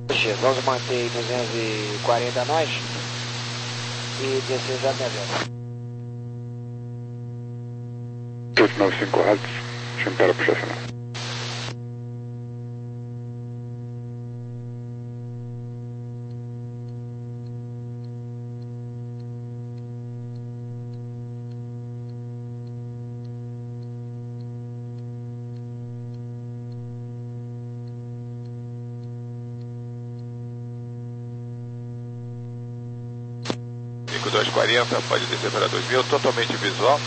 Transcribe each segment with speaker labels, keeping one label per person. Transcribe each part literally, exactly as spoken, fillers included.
Speaker 1: Vamos manter duzentos e quarenta a nós e dezesseis a zero.
Speaker 2: oito nove cinco rádios, chame para puxar sinal.
Speaker 3: cinco dois quarenta, pode descer para dois mil, totalmente visual.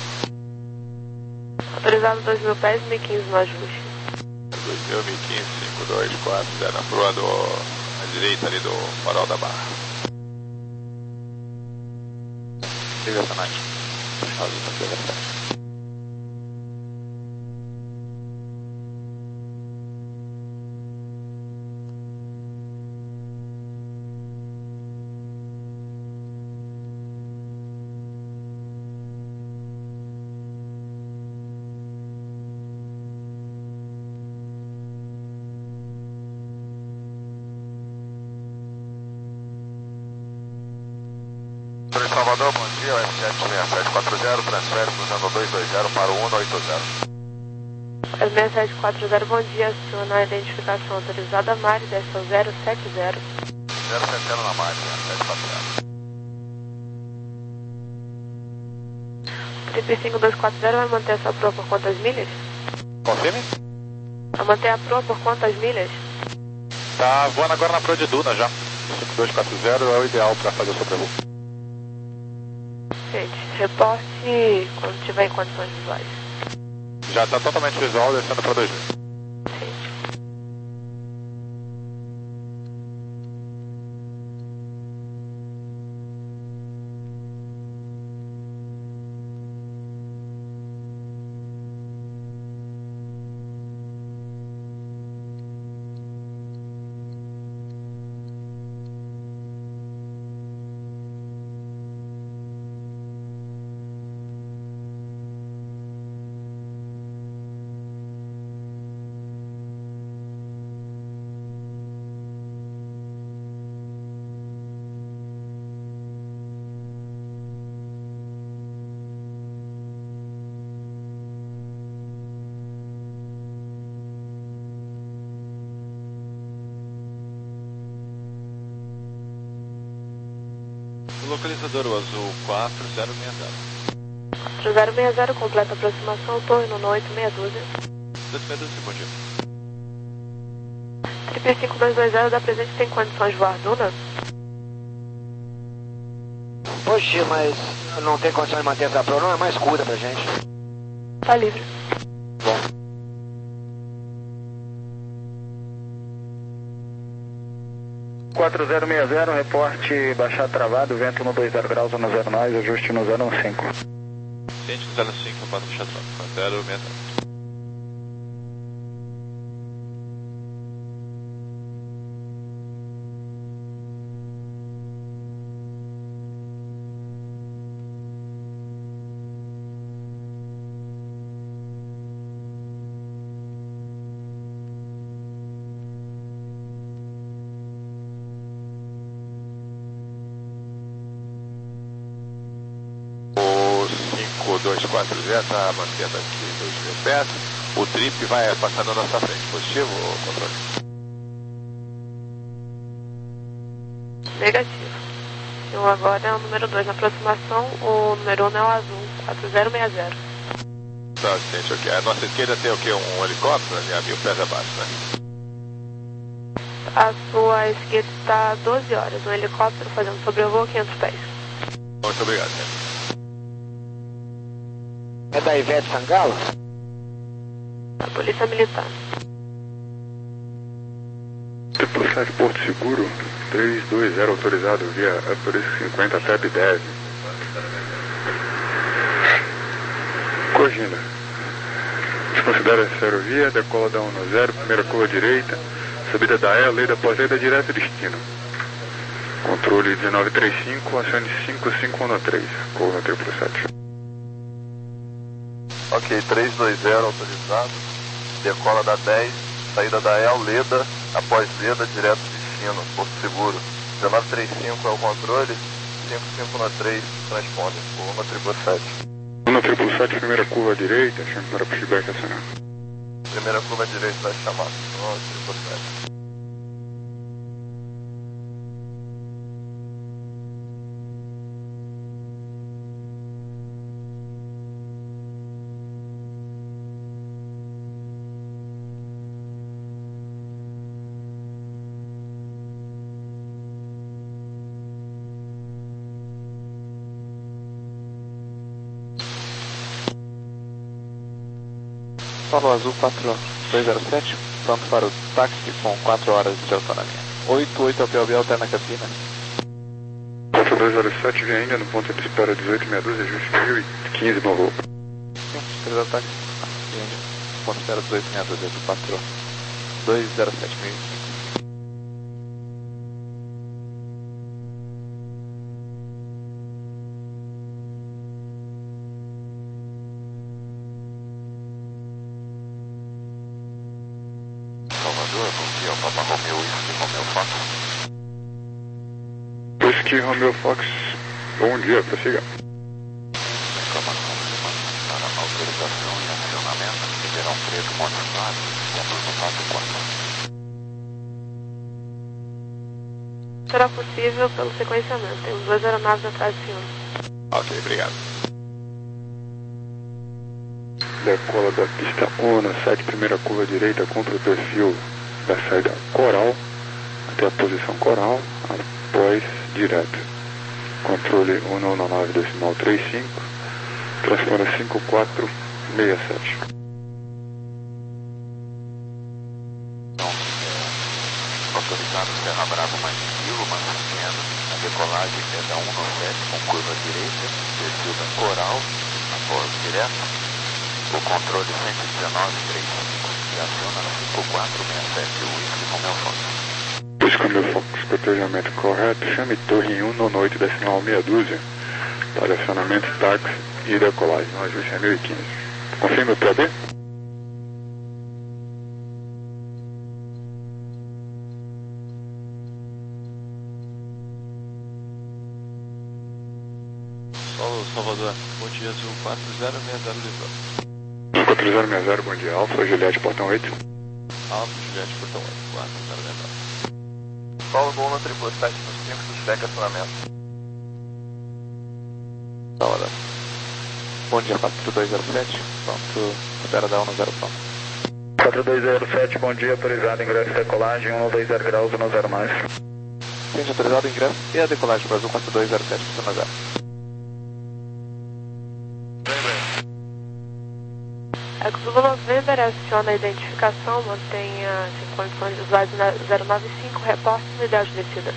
Speaker 4: Autorizado dois mil pés, mil e quinze no ajuste.
Speaker 3: dois mil, mil e quinze, cinco dois quatro zero, na proa do, à direita ali do farol da barra. Liga essa night. Finalzinho para ser verdade. Salvador, bom dia, o F sete seis sete quatro zero, transfere cruzando dois dois zero para o um oito zero.
Speaker 4: F seis sete quatro zero, bom dia, aciona a identificação autorizada, Mari, desce ao zero sete zero.
Speaker 3: zero sete zero na Mari, sete quatro zero.
Speaker 4: trinta e cinco dois quatro zero vai manter essa proa por quantas milhas?
Speaker 3: Confirme?
Speaker 4: Vai manter a proa por quantas milhas?
Speaker 3: Tá voando agora na proa de Duna já. cinco dois quatro zero é o ideal para fazer o sobrevoo.
Speaker 4: Gente, reporte quando tiver em condições visuais.
Speaker 3: Já está totalmente visual, descendo para dois mil. Localizador, o azul quatro zero seis zero.
Speaker 4: quatro zero seis zero, completa aproximação, torre no oito seis dúzia.
Speaker 3: dois seis dúzia, bom dia.
Speaker 4: trinta e cinco dois dois zero, da presente tem condições de voar Duna?
Speaker 1: Poxa, mas não tem condição de manter essa proa, não é mais curta pra gente.
Speaker 4: Tá livre.
Speaker 1: Bom.
Speaker 2: quatro zero seis zero, reporte baixar travado, vento no dois zero graus no zero nove, ajuste no zero cinco.
Speaker 3: Ciente no zero cinco, pode baixar travado, zero seis zero. cinco dois quatro zero está mantendo aqui dois mil pés. O trip vai passando na nossa frente. Positivo, controle?
Speaker 4: Negativo. Eu agora é o número dois na aproximação, o número um é o azul, quatro zero seis zero.
Speaker 3: Tá, gente, ok. A nossa esquerda tem o quê? Um helicóptero ali a mil pés abaixo, né?
Speaker 4: A sua esquerda está a doze horas, um helicóptero fazendo sobrevoo a quinhentos pés.
Speaker 3: Muito obrigado, gente.
Speaker 1: É da Ivete Sangalo?
Speaker 4: A Polícia Militar.
Speaker 2: Triplo sete Porto Seguro, três dois zero autorizado via Upper cinquenta T E B dez. Cogina. Desconsidera a aerovia, decola da um zero, primeira curva direita, subida da E, lei da pós-lei direto destino. Controle dezenove trinta e cinco, acione cinco cinco um três, curva triplo sete.
Speaker 3: Ok, três dois zero autorizado, decola da dez, saída da El, Leda, após Leda, direto de Delfino, Porto Seguro. dezenove trinta e cinco é o controle, cinco cinco um três transponder, uma triple sete.
Speaker 2: uma triple sete, primeira curva à direita, achando para pushback acionar.
Speaker 3: Primeira curva à direita da chamada, uma triple sete.
Speaker 5: Paulo Azul quatro dois zero sete, pronto para o táxi com quatro horas de autonomia. oito oito ao P O B, alterna cabina.
Speaker 2: quatro dois zero sete, vem ainda no ponto de espera dezoito meia dúzia, ajuste mil e quinze, bom voo.
Speaker 5: Sim, três ao táxi, vem ainda, ponto de espera dezoito meia dúzia, quatro dois zero sete, mil e cinco.
Speaker 2: Whisky Romeo Fox, bom dia, prossiga.
Speaker 3: Informação para autorização e acionamento, Ribeirão Preto, Montes Claros, centro do quatro quatro.
Speaker 4: Será possível pelo sequenciamento. Temos duas aeronaves atrás de cima.
Speaker 3: Ok, obrigado.
Speaker 2: Decola da pista um na sete, primeira curva direita contra o perfil da saída coral, até a posição coral, após direto. Controle um nove nove decimal trinta e cinco, transponder cinco quatro seis sete.
Speaker 3: Então, é, autorizado Serra Brava mais quilo, mais pequeno, a decolagem é da um nove sete com curva direita, perfil da coral, após direto. O controle cento e dezenove trinta e cinco e aciona no cinco quatro seis sete, o Whisky Romeo Fox.
Speaker 2: Whisky Romeo Fox, cotejamento correto, chame torre um no oito decimal meia dúzia para acionamento táxi e decolagem, o ajuste é mil e quinze. Confirme o P B?
Speaker 5: Solo Salvador, bom dia, Azul quatro zero seis zero Lisboa.
Speaker 2: quatro zero seis zero, bom dia, Alfa, Juliette, portão oito.
Speaker 5: Alfa, Juliette, portão oito, quatro zero seis zero.
Speaker 3: Paulo Gol no triple sete no cinco, suspect acionamento.
Speaker 5: Salvador. Bom dia, quatro dois zero sete, pronto, espera da um zero ponto.
Speaker 6: quatro dois zero sete, bom dia, autorizado ingresso e decolagem, um dois zero graus, um zero mais.
Speaker 5: Sim, autorizado o ingresso e a decolagem para Azul quatro dois zero sete, zero zero.
Speaker 4: Exulo November, aciona a identificação, mantenha condições de usuário zero nove cinco, reporte unidade de descida.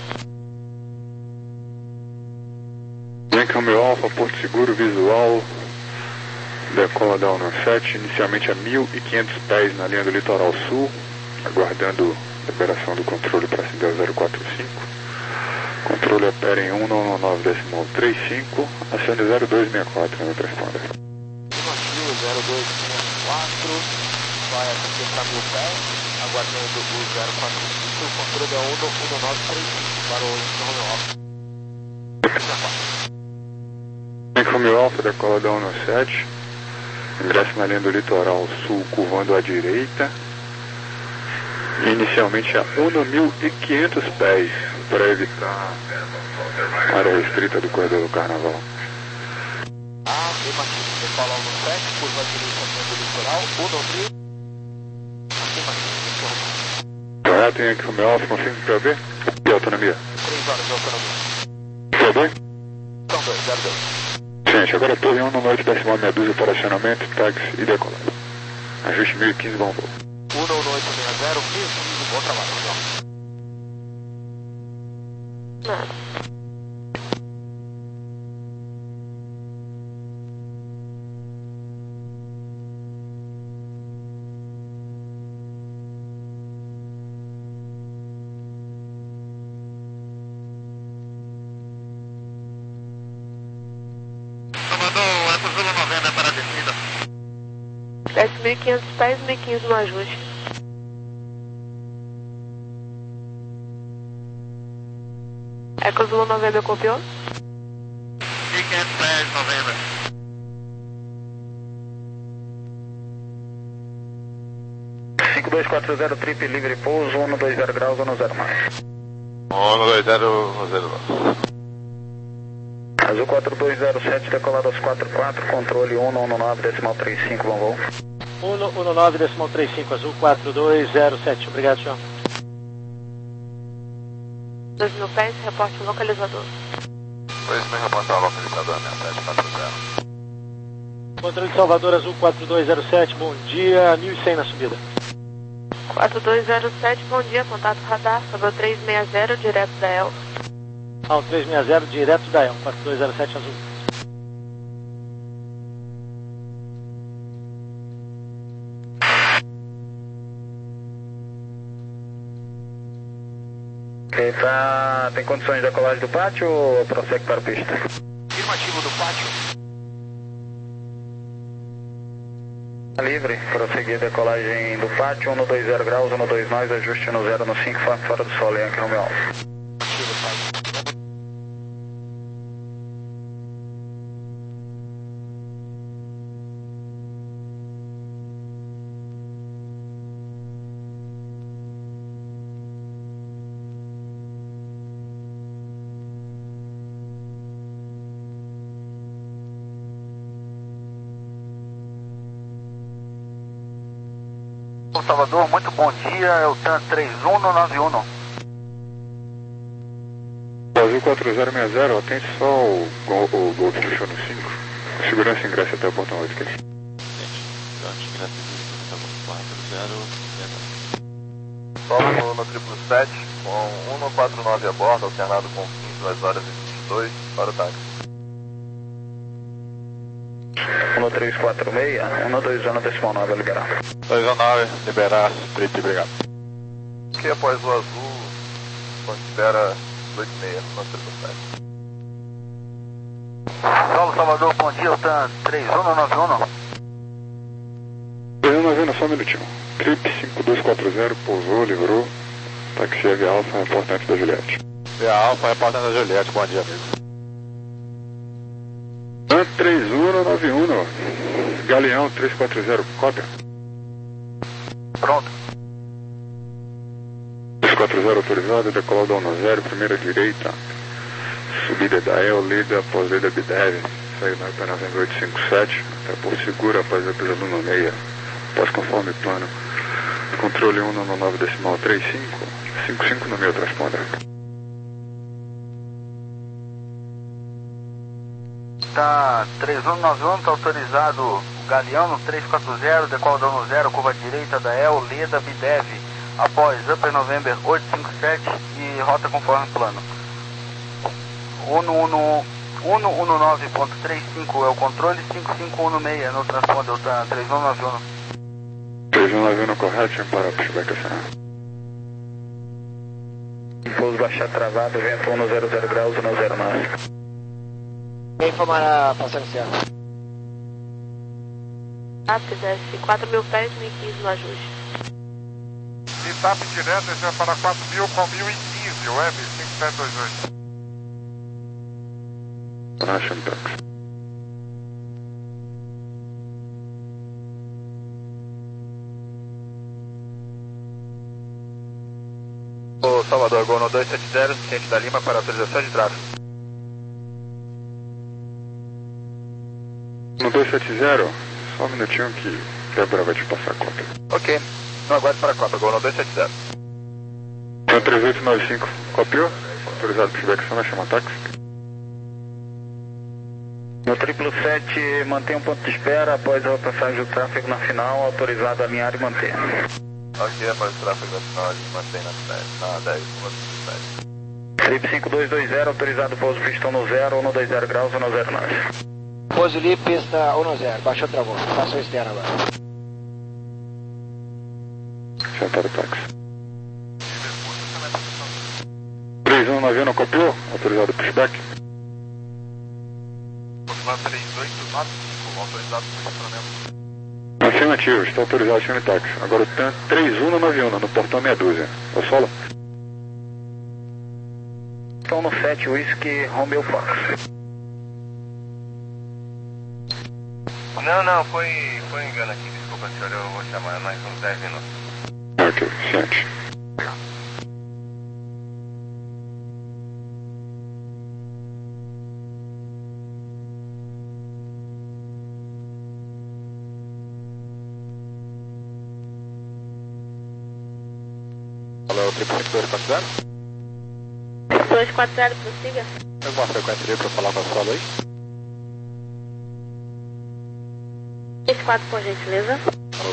Speaker 2: Yankee Romeo Alfa, Porto Seguro, visual, decola da um nove sete, inicialmente a mil e quinhentos pés na linha do litoral sul, aguardando liberação do controle para acender o zero quatro cinco. Controle opera em um nove nove decimal trinta e cinco, acione zero dois seis quatro no transponder.
Speaker 5: zero dois seis quatro, vai até para mil pés, aguardando o zero quatro cinco, o controle é um nove três cinco para o Romeo Alfa.
Speaker 2: Yankee Romeo Alfa, decola da um nove sete, ingresso na linha do litoral sul, curvando à direita, inicialmente a mil e quinhentos pés, para evitar a área restrita do corredor do Carnaval.
Speaker 5: Ah, bem Martins, decola um nove sete, curva direita do litoral, um nove três. Aqui Martins,
Speaker 2: Correto, Yankee Romeo Alfa, confirme P O B e autonomia.
Speaker 5: três horas de autonomia.
Speaker 2: P O B?
Speaker 5: São dois, zero dois.
Speaker 2: Gente, agora torre um no oito decimal meia dúzia para acionamento, táxi e decolagem. Ajuste mil e quinze, bom voo.
Speaker 5: um nove oito seis zero, mil e quinze, bom trabalho, Romeo.
Speaker 4: Nada. Desce mil e quinhentos pés, mil e quinze no ajuste. Eco Zulu November, copiou?
Speaker 3: Weekend dez, November.
Speaker 6: cinco dois quatro zero, trip livre pouso, um dois zero graus, um zero mais.
Speaker 3: um dois zero, um zero dois.
Speaker 6: Azul quatro dois zero sete, decolado aos quatro quatro, controle um um nove, decimal trinta e cinco, bom voo.
Speaker 7: um um nove, decimal trinta e cinco, Azul quatro dois zero sete, obrigado, senhor.
Speaker 4: dois mil pés, reporte localizador.
Speaker 3: dois mil, reportar localizador, sete quatro zero.
Speaker 7: Controle de Salvador, Azul quatro dois zero sete, bom dia, mil e cem na subida.
Speaker 4: quatro dois zero sete, bom dia, contato radar, sobre o três seis zero, direto da E L.
Speaker 7: Ah, o três seis zero, direto da E L, quatro dois zero sete, Azul.
Speaker 6: Ok, tá... tem condições de decolagem do pátio ou prossegue para a pista?
Speaker 5: Afirmativo do pátio.
Speaker 6: Livre, prosseguir decolagem do pátio, um dois zero graus, um dois nós, ajuste no zero no cinco, fora do solo, aqui no meu alvo.
Speaker 5: Salvador, muito bom dia, é o TAN três um nove um.
Speaker 2: Azul quatro zero seis zero, atende só o, o, o Golf fechou no cinco. Segurança ingressa até o portão oito.
Speaker 3: Solo no, no triplo sete, com um quatro nove a bordo, alternado com vinte e duas horas e vinte e dois, para o táxi.
Speaker 6: um três quatro seis, um dois zero decimal nove, liberar.
Speaker 3: dois nove, liberar, trip, obrigado. Que após o azul, considera oito seis no triplo sete.
Speaker 5: Solo Salvador, bom dia, o TAN três um nove um.
Speaker 2: três um nove um, só um minutinho. Trip cinco dois quatro zero, pousou, livrou. Táxi Via Alfa, reportante da Juliette.
Speaker 3: Via Alfa, reportante da Juliette, bom dia, amigo.
Speaker 2: TAN três um nove um, Galeão três quatro zero, cópia.
Speaker 5: Pronto.
Speaker 2: três quatro zero autorizado, decolado a um zero, primeira direita. Subida da E L, lida após lida B D E V. Segue na P N oito cinco sete, até por seguro após a pisa Luna seis. Após conforme plano. Controle um nove decimal trinta e cinco, cinco cinco no meu transponder.
Speaker 5: Tá três um nove um, tá autorizado o Galeão no três quatro zero, decola da um zero, curva direita da E L, Leda, B D E V, após Upper November oito cinco sete e rota conforme plano. um um nove ponto trinta e cinco é o controle, cinco cinco um seis no transponder, tá três um nove um.
Speaker 2: três um nove um correto, para o pushback acionado.
Speaker 6: Pouso baixar travado, vento um zero zero graus, um zero nove.
Speaker 1: Quem informar a passagem certa?
Speaker 4: Ah, desce quatro mil pés, mil e quinze no ajuste.
Speaker 3: E T A P direto, esse é para quatro mil com mil e quinze, web cinco sete dois oito.
Speaker 2: Russian taxi.
Speaker 3: O Salvador, Gol no dois sete zero, ciente da Lima para autorização de tráfego.
Speaker 2: No dois sete zero, só um minutinho que Débora vai te passar a cópia.
Speaker 3: Ok, não aguarde para a Copa, Gol no dois sete zero.
Speaker 2: TAN três oito nove cinco, copiou? Autorizado pushback acionado, chama táxi.
Speaker 6: No triplo sete, mantém um ponto de espera após a passagem do tráfego na final, autorizado a alinhar e manter.
Speaker 3: Ok, após o tráfego da final, a gente mantém na dez, na dez, no sete.
Speaker 6: Trip cinco dois dois zero, autorizado pouso pistão no zero, um dois zero graus, um zero nove.
Speaker 1: Pouso ali, pista um zero, baixou, travou. Passou externa agora.
Speaker 2: Já para o táxi. três um nove um, copiou? Autorizado pushback.
Speaker 3: três oito nove cinco, autorizado por estacionamento.
Speaker 2: Afirmativo, está autorizado chame táxi. Agora o TAN três um nove um, no portão meia dúzia. É o solo?
Speaker 6: Estou no sete Whisky Romeo Fox.
Speaker 5: Não, não, foi, foi um engano aqui, desculpa senhor, eu vou chamar mais uns dez minutos.
Speaker 2: Ok, sete.
Speaker 3: Alô, triplo cinco dois quatro zero?
Speaker 4: dois quatro zero, prossiga.
Speaker 3: Tem alguma frequência aí para falar com a solo aí?
Speaker 4: três quatro, por gentileza.
Speaker 3: Alô.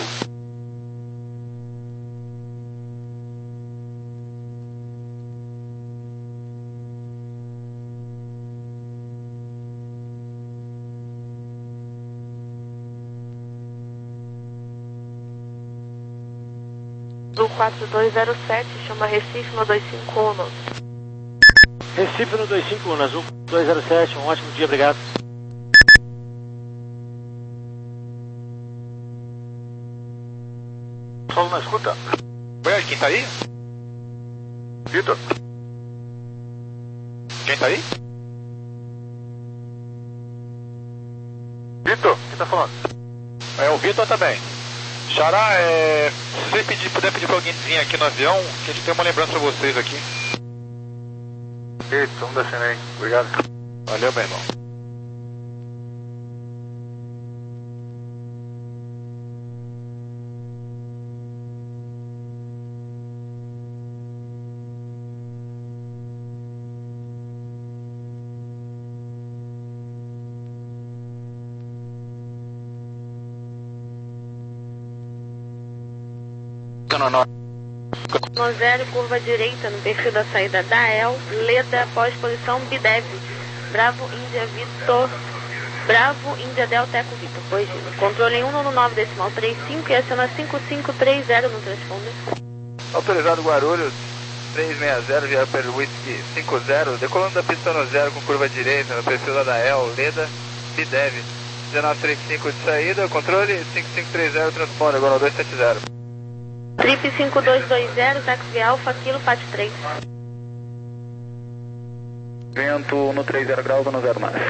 Speaker 4: Do quatro dois zero sete, chama Recife no dois cinco um.
Speaker 7: Recife no dois cinco um, Azul dois zero sete, um ótimo dia, obrigado.
Speaker 3: Solo na escuta. Oi, quem tá aí? Vitor? Quem tá aí? Vitor, quem tá falando? É, o Vitor também. Xará, é... se você pedir, puder pedir pra alguém vir aqui no avião, que a gente tem uma lembrança pra vocês aqui. Eita, vamos descendo aí. Obrigado. Valeu, meu irmão. Não, não.
Speaker 4: No zero, curva direita, no perfil da saída da E L, Leda, pós-posição, Bidev. Bravo, Índia, Vitor. Bravo, Índia, Delta, Eco, Vitor. Corrigido. Controle um no nove decimal trinta e cinco e aciona cinco cinco três zero no transponder.
Speaker 5: Autorizado Guarulhos, três seis zero, via pelo Whisky cinco zero, decolando da pista no zero com curva direita, no perfil da E L, Leda, Bidev. dezenove trinta e cinco de saída, controle cinco cinco três zero, transponder, agora dois sete zero.
Speaker 4: Trip cinco dois dois zero, táxi Alfa, Kilo, Pat três.
Speaker 6: Vento no três zero graus, no zero nove.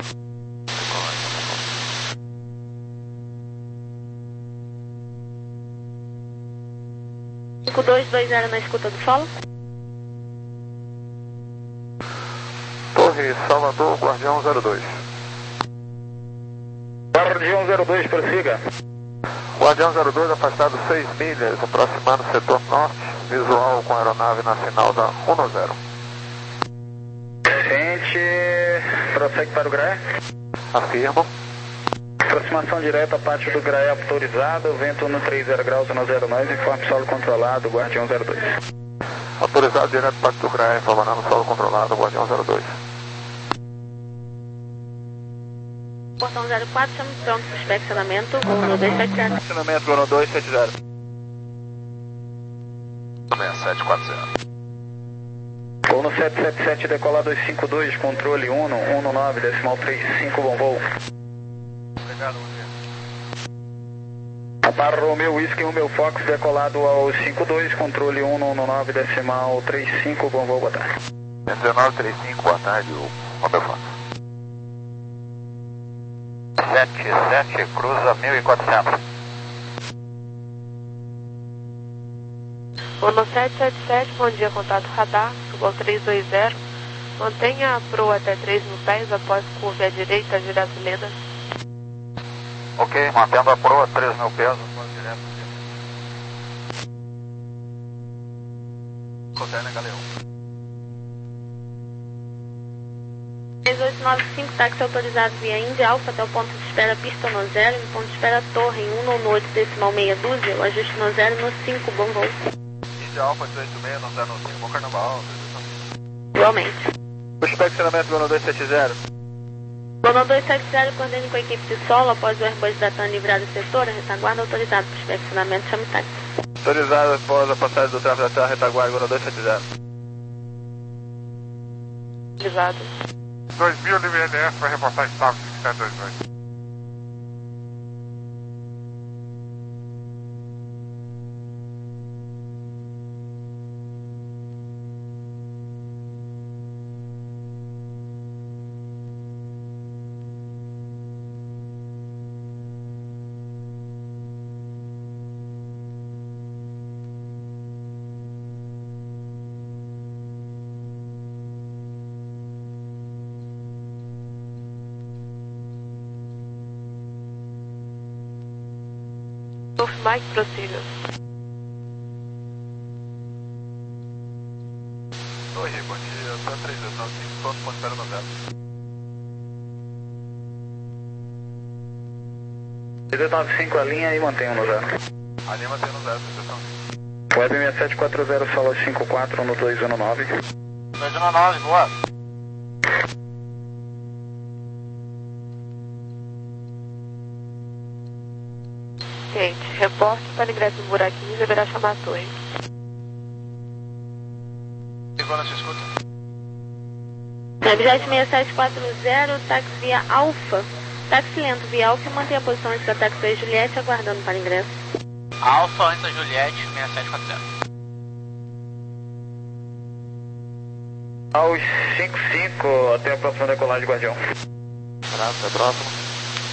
Speaker 4: cinco dois dois zero na escuta do solo.
Speaker 3: Torre Salvador, Guardião zero dois.
Speaker 6: Guardião zero dois, prossiga.
Speaker 3: Guardião zero dois, afastado seis milhas, aproximando o setor norte, visual com a aeronave na final da um zero.
Speaker 6: Gente, prossegue para o Graé.
Speaker 3: Afirmo.
Speaker 6: Aproximação direta, pátio do Graé autorizado, vento no três zero graus, no zero nove, informe solo controlado, Guardião zero dois.
Speaker 3: Autorizado direto para do Graé, informando solo controlado, Guardião zero dois.
Speaker 4: Portão zero quatro, chama pronto para inspecionamento, no dois sete zero.
Speaker 5: Inspecionamento no dois sete zero.
Speaker 3: seis sete quatro zero.
Speaker 6: Vou no sete sete sete, decolar dois cinco dois, controle um um nove, decimal trinta e cinco, bom voo.
Speaker 5: Obrigado,
Speaker 6: Para Romeo Whisky, Romeo Fox, decolado ao cinco dois, controle um um nove, decimal trinta e cinco, bom voo, boa tarde.
Speaker 3: dezenove trinta e cinco, boa tarde, o Romeo Fox.
Speaker 5: sete sete, cruza mil e quatrocentos.
Speaker 4: Ono sete sete sete, bom dia, contato radar, subo ao três dois zero. Mantenha a proa até três mil pés, após curva à direita, direto Leda.
Speaker 5: Ok, mantendo a proa, três mil pés, após direto. Coterna Galeão.
Speaker 4: três oito nove cinco, táxi autorizado via Índia Alfa até o ponto de espera pista no zero, em ponto de espera torre em um no oito decimal meia dúzia, o ajuste no zero no cinco, bom voo.
Speaker 5: Índia Alfa dezoito seis, no zero cinco, bom carnaval.
Speaker 4: Igualmente.
Speaker 5: O inspecionamento do dois sete zero.
Speaker 4: Bono dois sete zero, coordene com a equipe de solo, após o Airbus da TAM livrar o setor, a retaguarda autorizado para inspecionamento, chame táxi.
Speaker 5: Autorizado após a passagem do tráfego da terra, retaguarda, Bono dois sete zero.
Speaker 4: Autorizado.
Speaker 2: dois mil no I N S para reportar estado cinco sete dois dois.
Speaker 4: Golf Mike, prossiga.
Speaker 3: Oi, bom dia, tá três dois nove cinco, ponto, ponto zero nove zero.
Speaker 6: três dois nove cinco, a linha e mantenha no zero.
Speaker 3: A linha mantém no zero, sensação.
Speaker 6: Web seis sete quatro zero, sala cinco quatro, no dois um nove.
Speaker 5: dois um nove, boa.
Speaker 4: Gente, reporte para ingresso do buraquinho, deverá chamar a torre.
Speaker 3: Igual na sua escuta?
Speaker 4: Objeto seis sete quatro zero, táxi via Alfa. Táxi lento via Alfa e mantém a posição antes da táxi da Juliette, aguardando para ingresso.
Speaker 5: Alfa antes da Juliette, seis sete quatro zero.
Speaker 6: Aos cinco cinco, até a próxima decolagem, Guardião.
Speaker 3: Abraço, até a próxima.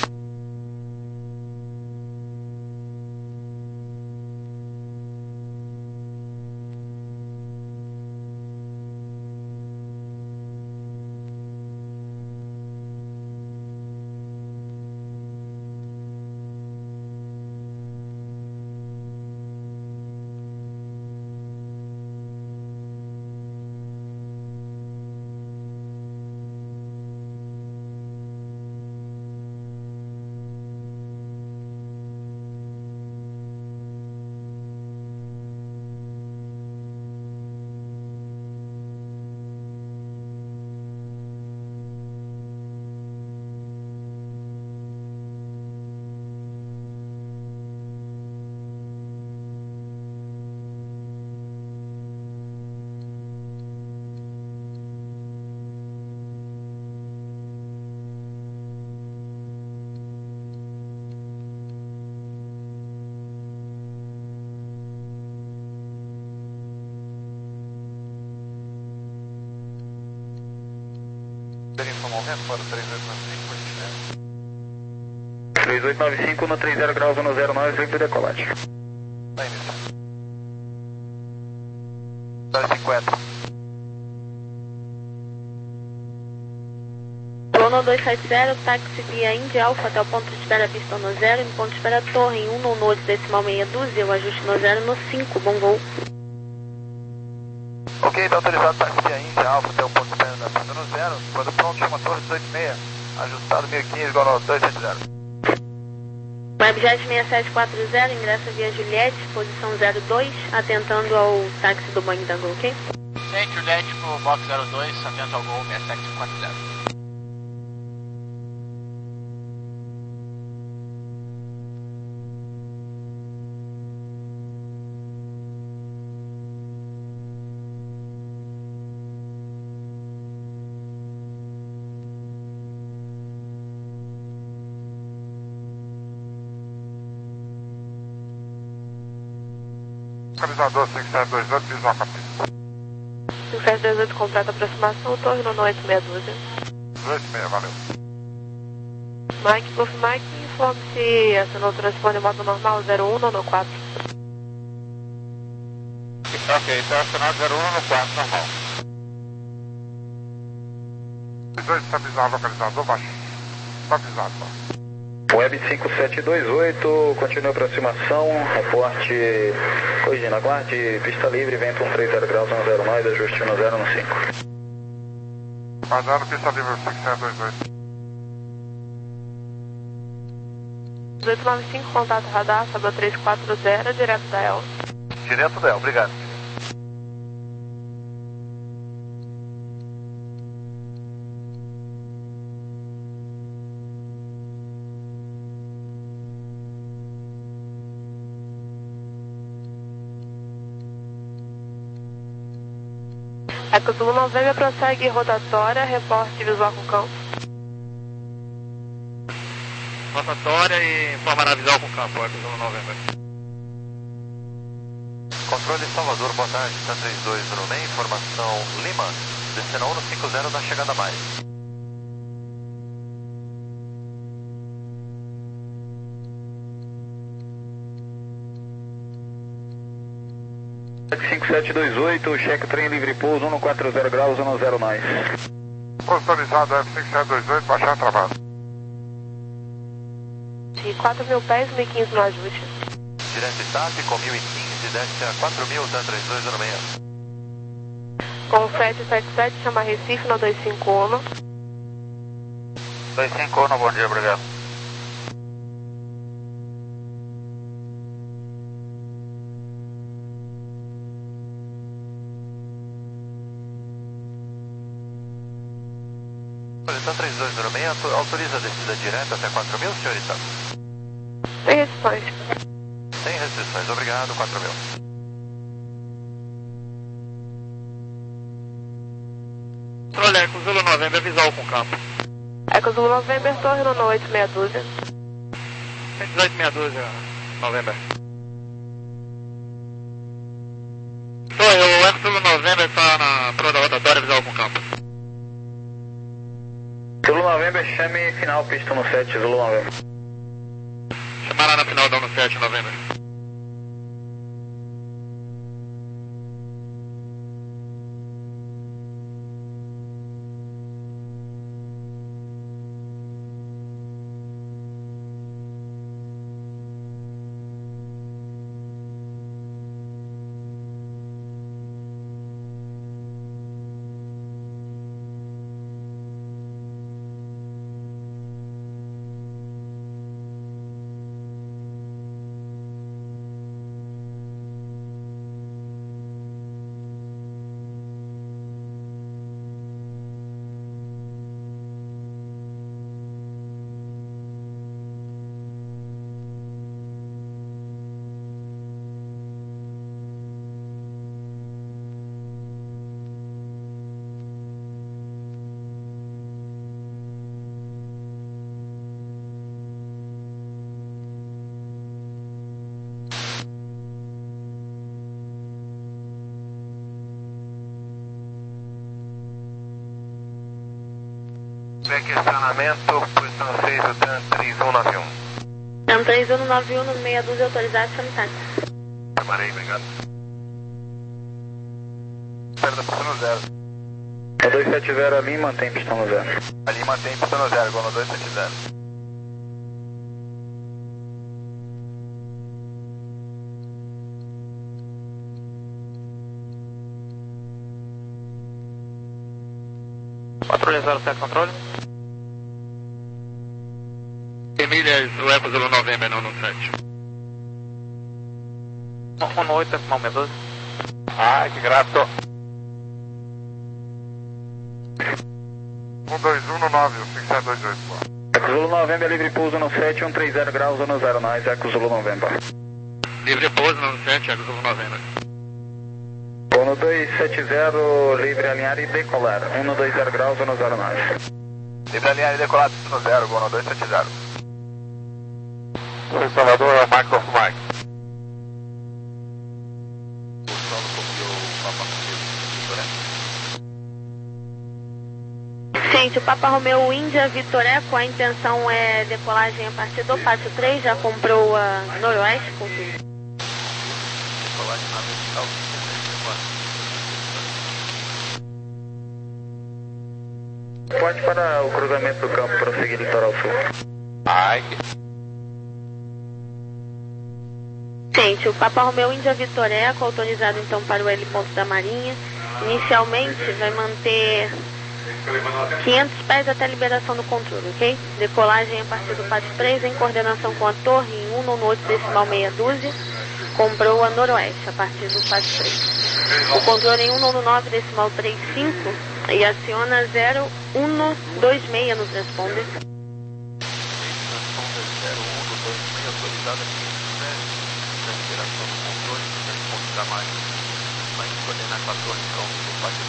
Speaker 3: Movimento para o três oito nove cinco,
Speaker 6: três oito nove cinco no trinta graus no zero nove, livre decolagem.
Speaker 3: Tá início. zero cinquenta.
Speaker 4: Plano dois sete zero, táxi via India Alfa até o ponto de espera pista no zero, em ponto de espera torre em um no node decimal meia dúzia, o ajuste no zero no cinco, bom voo.
Speaker 3: Ok, está autorizado táxi via India Alfa até o ponto de espera da pista no zero, quando pronto chama torre dezoito seis, ajustado mil e quinze igual no dois sete zero.
Speaker 4: Webjet seis sete quatro zero, ingressa via Juliette, posição zero dois, atentando ao táxi do Boeing da Gol, ok?
Speaker 5: Sim, Juliette pro box zero dois, atento ao Gol seis sete quatro zero.
Speaker 3: Localizador cinco sete dois oito, visual capítulo.
Speaker 4: cinco sete dois oito, completa aproximação, torre no oito meia dúzia.
Speaker 3: oito seis, valeu.
Speaker 4: Mike, Golf Mike, informe se assinou o transponder em modo normal zero um no quatro.
Speaker 3: Ok, está acionado zero um no quatro, normal. dois, estabilizar o localizador, baixo. Estabilizado, baixo.
Speaker 6: Web cinco sete dois oito, continue a aproximação, reporte, corrigindo, aguarde, pista livre, vento um três zero graus no zero nove, ajuste no zero no cinco.
Speaker 3: Guardando pista livre cinco sete dois oito.
Speaker 4: dezoito nove cinco, contato radar, Sabel três quatro zero, direto da E L.
Speaker 3: Direto da E L, obrigado.
Speaker 4: Eco Zulu November prossegue rotatória, reporte visual com campo.
Speaker 5: Rotatória e informará visual com campo, Eco Zulu November.
Speaker 3: Controle Salvador, boa tarde, está três dois zero nem, informação Lima, descendo um no cinco zero da chegada mais.
Speaker 6: cinco sete dois oito, cheque trem livre pouso, um no quatro zero graus, um no zero nove.
Speaker 3: Autorizado F cinco sete dois oito, baixar travado.
Speaker 4: De quatro mil pés, mil e quinze no ajuste.
Speaker 3: direto e T A P com mil e quinze, desce a quatro mil, tá três dois zero seis.
Speaker 4: Com sete sete sete, chama Recife no dois cinco um.
Speaker 5: dois cinco um, bom dia, obrigado.
Speaker 3: Tá três dois zero seis, autoriza a descida direta até quatro mil, senhorita?
Speaker 4: Sem restrições.
Speaker 3: Sem restrições, obrigado, quatro mil.
Speaker 7: Controle Eco Zulu November, visual com campo.
Speaker 4: Eco Zulu November, torre no oito meia dúzia.
Speaker 7: cento e dezoito meia dúzia, November. Sou eu, o Eco Zulu November está na proa da rotatória, visual com campo.
Speaker 6: Zulu November, chame final, pista no sete, Zulu November.
Speaker 7: Chamar lá na final da no sete, November.
Speaker 3: Questionamento, posição seis, o TAM três um nove um.
Speaker 4: TAM três um nove um, no meia dúzia, autorizado, chame táxi.
Speaker 3: Chamarei, obrigado. Perda, pista no zero.
Speaker 6: No dois sete zero ali, mantém pistão no zero.
Speaker 3: Ali mantém pista no zero, igual no dois sete zero.
Speaker 7: Patrulha zero sete, controle. Milhas, o Eco Zulu November, não no sete. um no oito, decimal meia dúzia.
Speaker 3: Ai, que grato. um dois um no nove, cinco sete dois oito.
Speaker 6: Eco Zulu November, livre pouso no sete, um três zero graus, no zero nove, Eco Zulu November.
Speaker 7: Livre pouso no sete, Eco Zulu November.
Speaker 6: Bom, no dois sete zero, livre alinhar e decolar, um no dois zero graus, no zero nove.
Speaker 3: Livre alinhar e decolar, no zero, igual no dois sete zero. Sou Salvador, é o Michael of Mike. O solo copiou o Papa Romeu,
Speaker 4: Gente, o Papa Romeu Índia Vitor Eco, a intenção é decolagem a partir do Pátio três, já comprou a Noroeste, confirma.
Speaker 3: Decolagem na vertical.
Speaker 6: Pode para o cruzamento do campo, prosseguir litoral sul.
Speaker 3: Ai, que...
Speaker 4: Gente, o Papa Romeu Índia Vitor Eco, autorizado então para o heliponto da Marinha. Inicialmente vai manter quinhentos pés até a liberação do controle, ok? Decolagem a partir do Pátio três em coordenação com a torre em um no oito decimal meia dúzia. Comprou a Noroeste a partir do Pátio três. O controle em um no nove decimal trinta e cinco e aciona zero um dois seis no transponder.
Speaker 3: zero um dois seis autorizado aqui. Liberação do controle do transporte da Marinha. Vai coordenar com a torre pronto do Pátio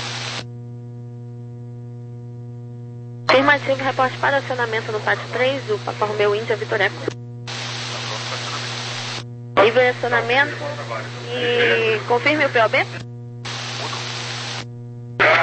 Speaker 3: três.
Speaker 4: Afirmativo, reporte para acionamento no Pátio três do Papa Romeu Índia Vitor Eco. Livre acionamento e confirme o P O B.